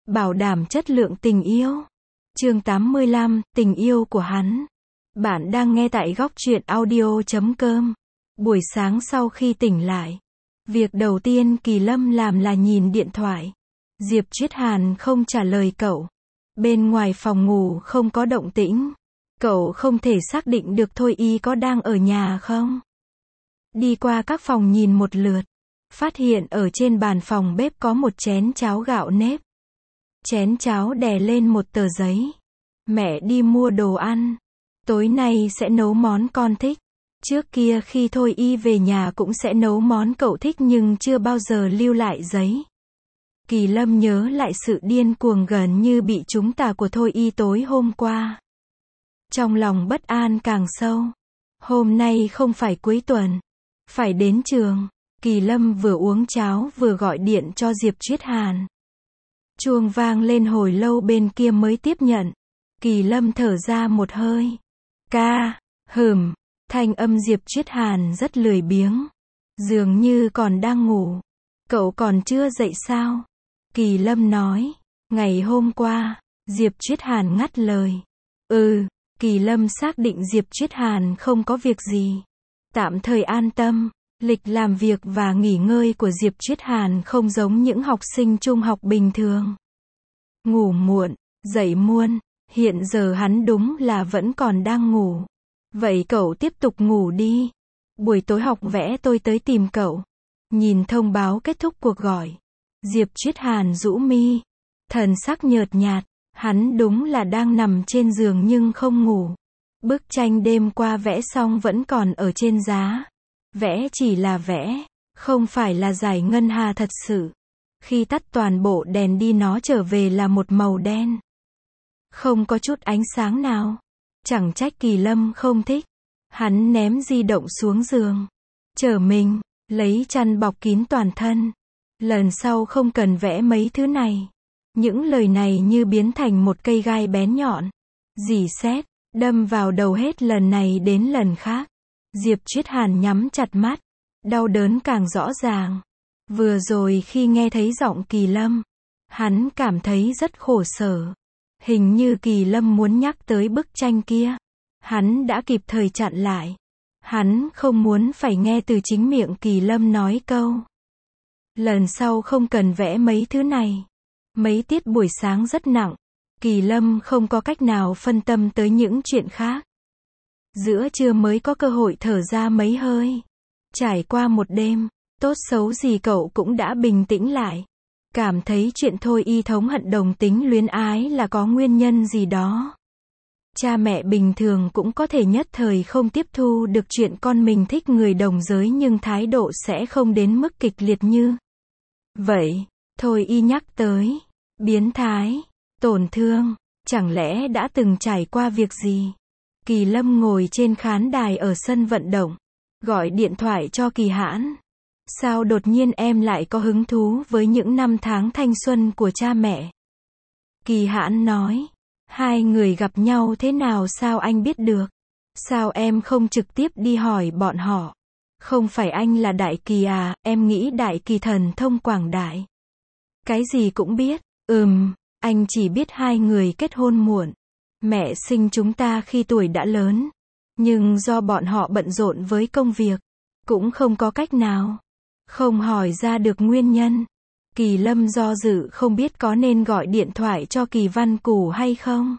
bảo đảm chất lượng tình yêu. Chương 85, tình yêu của hắn. Bạn đang nghe tại góc truyện audio.com. Buổi sáng sau khi tỉnh lại, việc đầu tiên Kỳ Lâm làm là nhìn điện thoại. Diệp Triết Hàn không trả lời cậu. Bên ngoài phòng ngủ không có động tĩnh. Cậu không thể xác định được Thôi Y có đang ở nhà không. Đi qua các phòng nhìn một lượt, phát hiện ở trên bàn phòng bếp có một chén cháo gạo nếp. Chén cháo đè lên một tờ giấy. Mẹ đi mua đồ ăn. Tối nay sẽ nấu món con thích. Trước kia khi Thôi Y về nhà cũng sẽ nấu món cậu thích nhưng chưa bao giờ lưu lại giấy. Kỳ Lâm nhớ lại sự điên cuồng gần như bị trúng tà của Thôi Y tối hôm qua. Trong lòng bất an càng sâu. Hôm nay không phải cuối tuần. Phải đến trường. Kỳ Lâm vừa uống cháo vừa gọi điện cho Diệp Triết Hàn. Chuông vang lên hồi lâu bên kia mới tiếp nhận. Kỳ Lâm thở ra một hơi. Ca, thanh âm Diệp Triết Hàn rất lười biếng. Dường như còn đang ngủ. Cậu còn chưa dậy sao? Kỳ Lâm nói. Ngày hôm qua, Diệp Triết Hàn ngắt lời. Kỳ Lâm xác định Diệp Triết Hàn không có việc gì. Tạm thời an tâm. Lịch làm việc và nghỉ ngơi của Diệp Triết Hàn không giống những học sinh trung học bình thường. Ngủ muộn, dậy muộn, hiện giờ hắn đúng là vẫn còn đang ngủ. Vậy cậu tiếp tục ngủ đi. Buổi tối học vẽ tôi tới tìm cậu. Nhìn thông báo kết thúc cuộc gọi. Diệp Triết Hàn rũ mi. Thần sắc nhợt nhạt. Hắn đúng là đang nằm trên giường nhưng không ngủ. Bức tranh đêm qua vẽ xong vẫn còn ở trên giá. Vẽ chỉ là vẽ, không phải là giải ngân hà thật sự. Khi tắt toàn bộ đèn đi nó trở về là một màu đen. Không có chút ánh sáng nào. Chẳng trách Kỳ Lâm không thích. Hắn ném di động xuống giường. Trở mình, lấy chăn bọc kín toàn thân. Lần sau không cần vẽ mấy thứ này. Những lời này như biến thành một cây gai bén nhọn. Rỉ sét, đâm vào đầu hết lần này đến lần khác. Diệp Triết Hàn nhắm chặt mắt. Đau đớn càng rõ ràng. Vừa rồi khi nghe thấy giọng Kỳ Lâm, hắn cảm thấy rất khổ sở. Hình như Kỳ Lâm muốn nhắc tới bức tranh kia. Hắn đã kịp thời chặn lại. Hắn không muốn phải nghe từ chính miệng Kỳ Lâm nói câu. Lần sau không cần vẽ mấy thứ này. Mấy tiết buổi sáng rất nặng. Kỳ Lâm không có cách nào phân tâm tới những chuyện khác. Giữa trưa mới có cơ hội thở ra mấy hơi. Trải qua một đêm, tốt xấu gì cậu cũng đã bình tĩnh lại. Cảm thấy chuyện Thôi Y thống hận đồng tính luyến ái là có nguyên nhân gì đó. Cha mẹ bình thường cũng có thể nhất thời không tiếp thu được chuyện con mình thích người đồng giới nhưng thái độ sẽ không đến mức kịch liệt như vậy. Thôi Y nhắc tới biến thái, tổn thương, chẳng lẽ đã từng trải qua việc gì? Kỳ Lâm ngồi trên khán đài ở sân vận động, gọi điện thoại cho Kỳ Hãn. Sao đột nhiên em lại có hứng thú với những năm tháng thanh xuân của cha mẹ? Kỳ Hãn nói, hai người gặp nhau thế nào sao anh biết được? Sao em không trực tiếp đi hỏi bọn họ? Không phải anh là Đại Kỳ à, em nghĩ Đại Kỳ thần thông quảng đại. Cái gì cũng biết, anh chỉ biết hai người kết hôn muộn. Mẹ sinh chúng ta khi tuổi đã lớn. Nhưng do bọn họ bận rộn với công việc, cũng không có cách nào. Không hỏi ra được nguyên nhân. Kỳ Lâm do dự không biết có nên gọi điện thoại cho Kỳ Văn Cù hay không.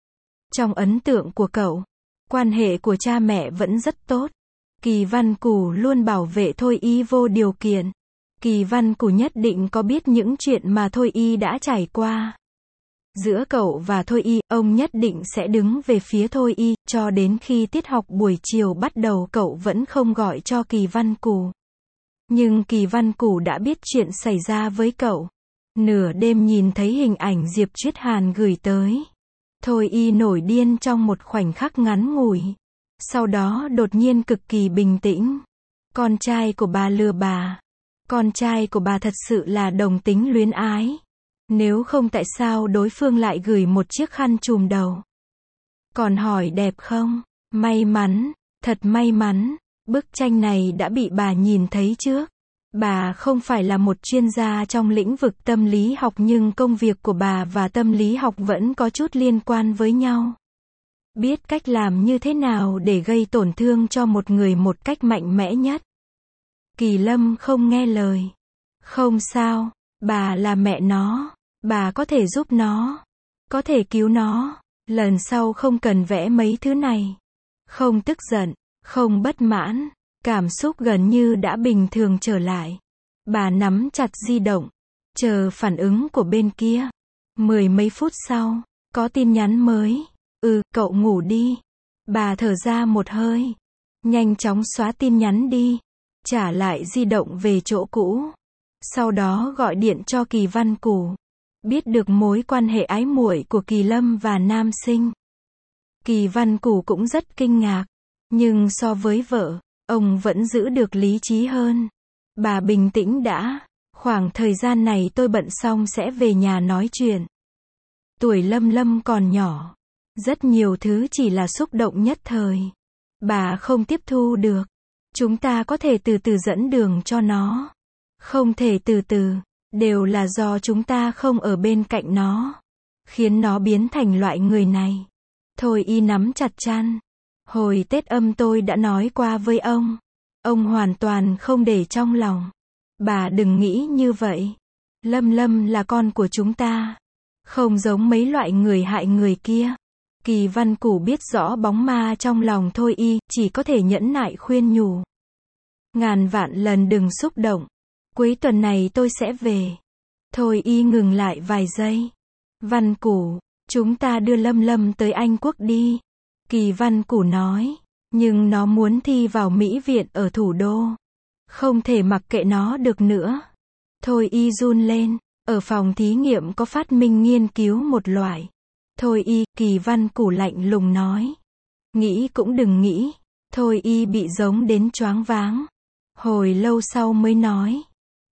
Trong ấn tượng của cậu, quan hệ của cha mẹ vẫn rất tốt. Kỳ Văn Cù luôn bảo vệ Thôi Y vô điều kiện. Kỳ Văn Cù nhất định có biết những chuyện mà Thôi Y đã trải qua. Giữa cậu và Thôi Y, ông nhất định sẽ đứng về phía Thôi Y, cho đến khi tiết học buổi chiều bắt đầu cậu vẫn không gọi cho Kỳ Văn Cù. Nhưng Kỳ Văn Cù đã biết chuyện xảy ra với cậu. Nửa đêm nhìn thấy hình ảnh Diệp Triết Hàn gửi tới. Thôi Y nổi điên trong một khoảnh khắc ngắn ngủi. Sau đó đột nhiên cực kỳ bình tĩnh. Con trai của bà lừa bà. Con trai của bà thật sự là đồng tính luyến ái. Nếu không tại sao đối phương lại gửi một chiếc khăn trùm đầu? Còn hỏi đẹp không? May mắn, thật may mắn. Bức tranh này đã bị bà nhìn thấy trước. Bà không phải là một chuyên gia trong lĩnh vực tâm lý học nhưng công việc của bà và tâm lý học vẫn có chút liên quan với nhau. Biết cách làm như thế nào để gây tổn thương cho một người một cách mạnh mẽ nhất. Kỳ Lâm không nghe lời. Không sao, bà là mẹ nó. Bà có thể giúp nó. Có thể cứu nó. Lần sau không cần vẽ mấy thứ này. Không tức giận, không bất mãn. Cảm xúc gần như đã bình thường trở lại. Bà nắm chặt di động. Chờ phản ứng của bên kia. 10 mấy phút sau, có tin nhắn mới. Cậu ngủ đi. Bà thở ra một hơi. Nhanh chóng xóa tin nhắn đi. Trả lại di động về chỗ cũ. Sau đó gọi điện cho Kỳ Văn Củ. Biết được mối quan hệ ái muội của Kỳ Lâm và nam sinh. Kỳ Văn Củ cũng rất kinh ngạc. Nhưng so với vợ, ông vẫn giữ được lý trí hơn. Bà bình tĩnh đã. Khoảng thời gian này tôi bận xong sẽ về nhà nói chuyện. Tuổi Lâm Lâm còn nhỏ. Rất nhiều thứ chỉ là xúc động nhất thời. Bà không tiếp thu được. Chúng ta có thể từ từ dẫn đường cho nó. Không thể từ từ. Đều là do chúng ta không ở bên cạnh nó. Khiến nó biến thành loại người này. Thôi y nắm chặt chăn. Hồi Tết Âm tôi đã nói qua với ông. Ông hoàn toàn không để trong lòng. Bà đừng nghĩ như vậy. Lâm Lâm là con của chúng ta. Không giống mấy loại người hại người kia. Kỳ Văn Củ biết rõ bóng ma trong lòng Thôi y, chỉ có thể nhẫn nại khuyên nhủ. Ngàn vạn lần đừng xúc động. Cuối tuần này tôi sẽ về. Thôi y ngừng lại vài giây. Văn Củ, chúng ta đưa Lâm Lâm tới Anh Quốc đi. Kỳ Văn Củ nói. Nhưng nó muốn thi vào Mỹ viện ở thủ đô. Không thể mặc kệ nó được nữa. Thôi y run lên. Ở phòng thí nghiệm có phát minh nghiên cứu một loại. Thôi y, Kỳ Văn Củ lạnh lùng nói. Nghĩ cũng đừng nghĩ. Thôi y bị giống đến choáng váng. Hồi lâu sau mới nói.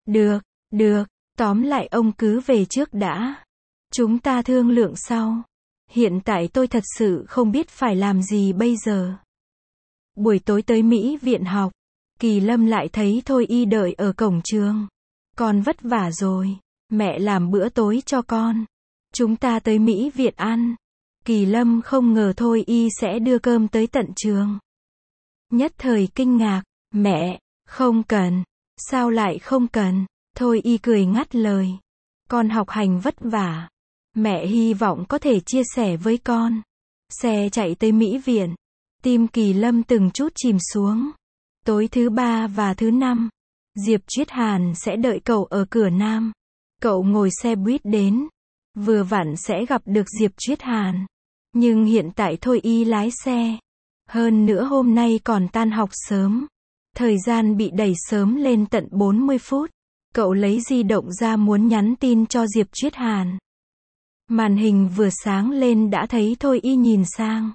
Được, tóm lại ông cứ về trước đã. Chúng ta thương lượng sau. Hiện tại tôi thật sự không biết phải làm gì bây giờ. Buổi tối tới Mỹ viện học. Kỳ Lâm lại thấy Thôi y đợi ở cổng trường. Con vất vả rồi. Mẹ làm bữa tối cho con. Chúng ta tới Mỹ viện ăn. Kỳ Lâm không ngờ Thôi y sẽ đưa cơm tới tận trường. Nhất thời kinh ngạc. Mẹ, không cần. Sao lại không cần? Thôi y cười ngắt lời. Con học hành vất vả. Mẹ hy vọng có thể chia sẻ với con. Xe chạy tới Mỹ viện. Tim Kỳ Lâm từng chút chìm xuống. Tối thứ 3 và thứ 5, Diệp Triết Hàn sẽ đợi cậu ở cửa Nam. Cậu ngồi xe buýt đến. Vừa vặn sẽ gặp được Diệp Triết Hàn. Nhưng hiện tại Thôi y lái xe. Hơn nữa hôm nay còn tan học sớm. Thời gian bị đẩy sớm lên tận 40 phút. Cậu lấy di động ra muốn nhắn tin cho Diệp Triết Hàn. Màn hình vừa sáng lên đã thấy Thôi y nhìn sang.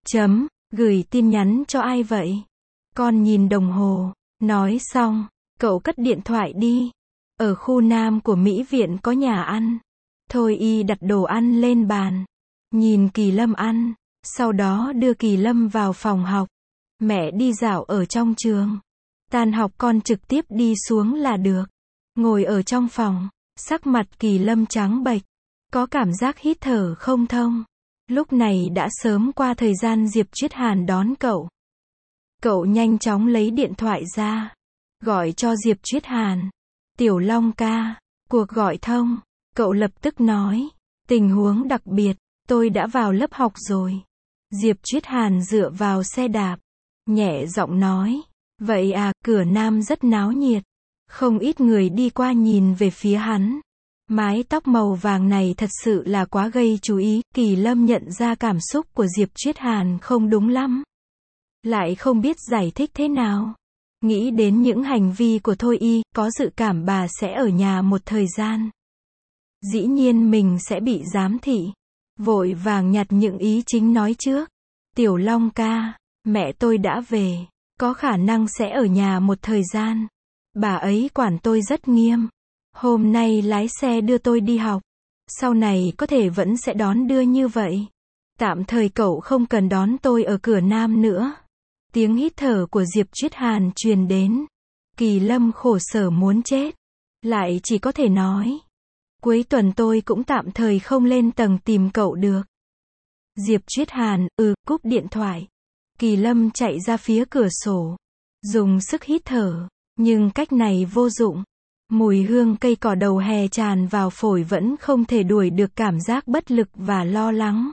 Gửi tin nhắn cho ai vậy? Con nhìn đồng hồ. Nói xong, cậu cất điện thoại đi. Ở khu Nam của Mỹ viện có nhà ăn. Thôi y đặt đồ ăn lên bàn. Nhìn Kỳ Lâm ăn. Sau đó đưa Kỳ Lâm vào phòng học. Mẹ đi dạo ở trong trường. Tan học con trực tiếp đi xuống là được. Ngồi ở trong phòng. Sắc mặt Kỳ Lâm trắng bệch. Có cảm giác hít thở không thông. Lúc này đã sớm qua thời gian Diệp Triết Hàn đón cậu. Cậu nhanh chóng lấy điện thoại ra. Gọi cho Diệp Triết Hàn. Tiểu Long ca. Cuộc gọi thông. Cậu lập tức nói. Tình huống đặc biệt. Tôi đã vào lớp học rồi. Diệp Triết Hàn dựa vào xe đạp. Nhẹ giọng nói. Vậy à, cửa Nam rất náo nhiệt. Không ít người đi qua nhìn về phía hắn. Mái tóc màu vàng này thật sự là quá gây chú ý. Kỳ Lâm nhận ra cảm xúc của Diệp Triết Hàn không đúng lắm. Lại không biết giải thích thế nào. Nghĩ đến những hành vi của Thôi y, có dự cảm bà sẽ ở nhà một thời gian. Dĩ nhiên mình sẽ bị giám thị. Vội vàng nhặt những ý chính nói trước. Tiểu Long ca, mẹ tôi đã về. Có khả năng sẽ ở nhà một thời gian. Bà ấy quản tôi rất nghiêm. Hôm nay lái xe đưa tôi đi học. Sau này có thể vẫn sẽ đón đưa như vậy. Tạm thời cậu không cần đón tôi ở cửa Nam nữa. Tiếng hít thở của Diệp Triết Hàn truyền đến. Kỳ Lâm khổ sở muốn chết. Lại chỉ có thể nói. Cuối tuần tôi cũng tạm thời không lên tầng tìm cậu được. Diệp Triết Hàn, cúp điện thoại. Kỳ Lâm chạy ra phía cửa sổ. Dùng sức hít thở. Nhưng cách này vô dụng. Mùi hương cây cỏ đầu hè tràn vào phổi vẫn không thể đuổi được cảm giác bất lực và lo lắng.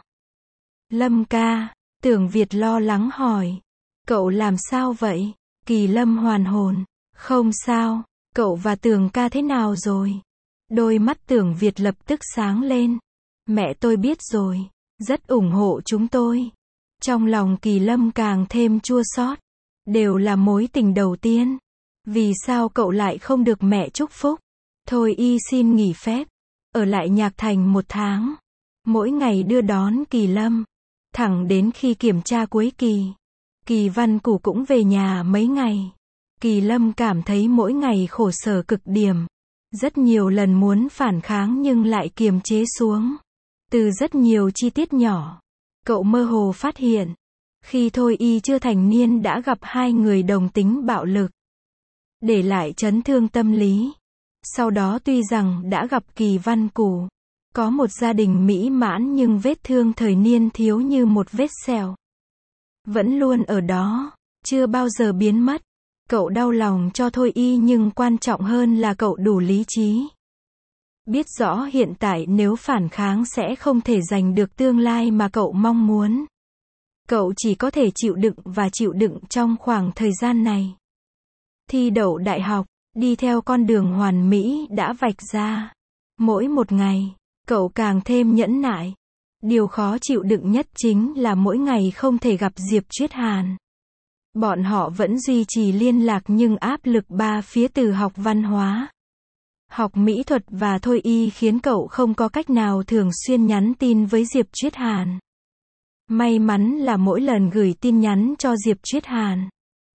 Lâm ca, Tưởng Việt lo lắng hỏi. Cậu làm sao vậy? Kỳ Lâm hoàn hồn. Không sao, cậu và Tưởng ca thế nào rồi? Đôi mắt Tưởng Việt lập tức sáng lên. Mẹ tôi biết rồi, rất ủng hộ chúng tôi. Trong lòng Kỳ Lâm càng thêm chua xót. Đều là mối tình đầu tiên. Vì sao cậu lại không được mẹ chúc phúc? Thôi y xin nghỉ phép. Ở lại Nhạc Thành 1 tháng. Mỗi ngày đưa đón Kỳ Lâm. Thẳng đến khi kiểm tra cuối kỳ. Kỳ Văn Củ cũng về nhà mấy ngày. Kỳ Lâm cảm thấy mỗi ngày khổ sở cực điểm. Rất nhiều lần muốn phản kháng nhưng lại kiềm chế xuống. Từ rất nhiều chi tiết nhỏ. Cậu mơ hồ phát hiện. Khi Thôi y chưa thành niên đã gặp 2 người đồng tính bạo lực. Để lại chấn thương tâm lý. Sau đó tuy rằng đã gặp Kỳ Văn Củ. Có một gia đình mỹ mãn nhưng vết thương thời niên thiếu như một vết sẹo. Vẫn luôn ở đó. Chưa bao giờ biến mất. Cậu đau lòng cho Thôi y nhưng quan trọng hơn là cậu đủ lý trí. Biết rõ hiện tại nếu phản kháng sẽ không thể giành được tương lai mà cậu mong muốn. Cậu chỉ có thể chịu đựng và chịu đựng trong khoảng thời gian này. Thi đậu đại học, đi theo con đường hoàn mỹ đã vạch ra. Mỗi một ngày, cậu càng thêm nhẫn nại. Điều khó chịu đựng nhất chính là mỗi ngày không thể gặp Diệp Triết Hàn. Bọn họ vẫn duy trì liên lạc nhưng áp lực 3 phía từ học văn hóa, học mỹ thuật và Thôi y khiến cậu không có cách nào thường xuyên nhắn tin với Diệp Triết Hàn. May mắn là mỗi lần gửi tin nhắn cho Diệp Triết Hàn,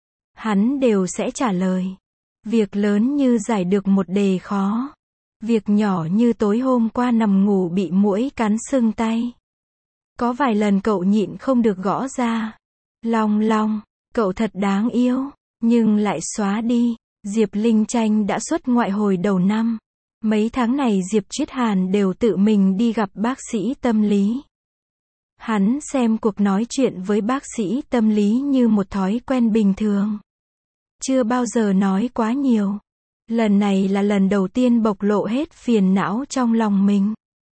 hắn đều sẽ trả lời. Việc lớn như giải được một đề khó. Việc nhỏ như tối hôm qua nằm ngủ bị muỗi cắn sưng tay. Có vài lần cậu nhịn không được gõ ra. Long Long, cậu thật đáng yêu, nhưng lại xóa đi. Diệp Linh Tranh đã xuất ngoại hồi đầu năm. Mấy tháng này Diệp Triết Hàn đều tự mình đi gặp bác sĩ tâm lý. Hắn xem cuộc nói chuyện với bác sĩ tâm lý như một thói quen bình thường. Chưa bao giờ nói quá nhiều. Lần này là lần đầu tiên bộc lộ hết phiền não trong lòng mình.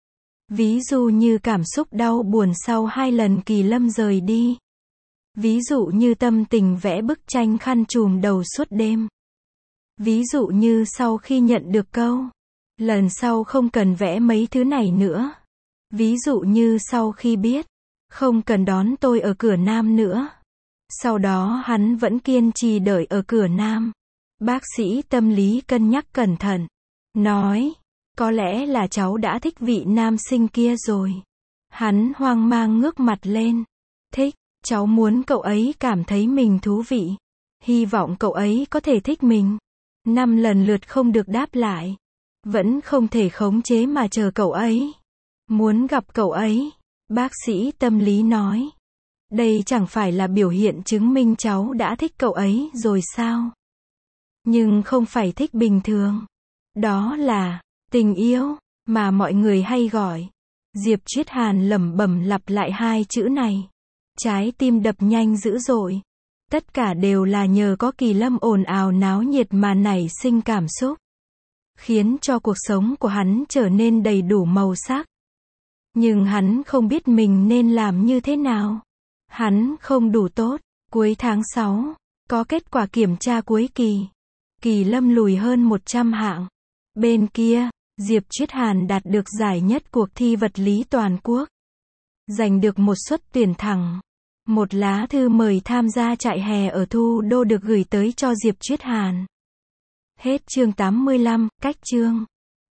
Ví dụ như cảm xúc đau buồn sau 2 lần Kỳ Lâm rời đi. Ví dụ như tâm tình vẽ bức tranh khăn trùm đầu suốt đêm. Ví dụ như sau khi nhận được câu, lần sau không cần vẽ mấy thứ này nữa. Ví dụ như sau khi biết, không cần đón tôi ở cửa Nam nữa. Sau đó hắn vẫn kiên trì đợi ở cửa Nam. Bác sĩ tâm lý cân nhắc cẩn thận. Nói, có lẽ là cháu đã thích vị nam sinh kia rồi. Hắn hoang mang ngước mặt lên. Thích, cháu muốn cậu ấy cảm thấy mình thú vị. Hy vọng cậu ấy có thể thích mình. 5 lần lượt không được đáp lại. Vẫn không thể khống chế mà chờ cậu ấy. Muốn gặp cậu ấy. Bác sĩ tâm lý nói. Đây chẳng phải là biểu hiện chứng minh cháu đã thích cậu ấy rồi sao? Nhưng không phải thích bình thường. Đó là tình yêu mà mọi người hay gọi. Diệp Triết Hàn lẩm bẩm lặp lại 2 chữ này. Trái tim đập nhanh dữ dội. Tất cả đều là nhờ có Kỳ Lâm ồn ào náo nhiệt mà nảy sinh cảm xúc. Khiến cho cuộc sống của hắn trở nên đầy đủ màu sắc. Nhưng hắn không biết mình nên làm như thế nào. Hắn không đủ tốt. Cuối tháng 6, có kết quả kiểm tra cuối kỳ. Kỳ Lâm lùi hơn 100 hạng. Bên kia, Diệp Triết Hàn đạt được giải nhất cuộc thi vật lý toàn quốc. Giành được một suất tuyển thẳng. Một lá thư mời tham gia trại hè ở Thu Đô được gửi tới cho Diệp Triết Hàn. Hết chương 85, cách chương.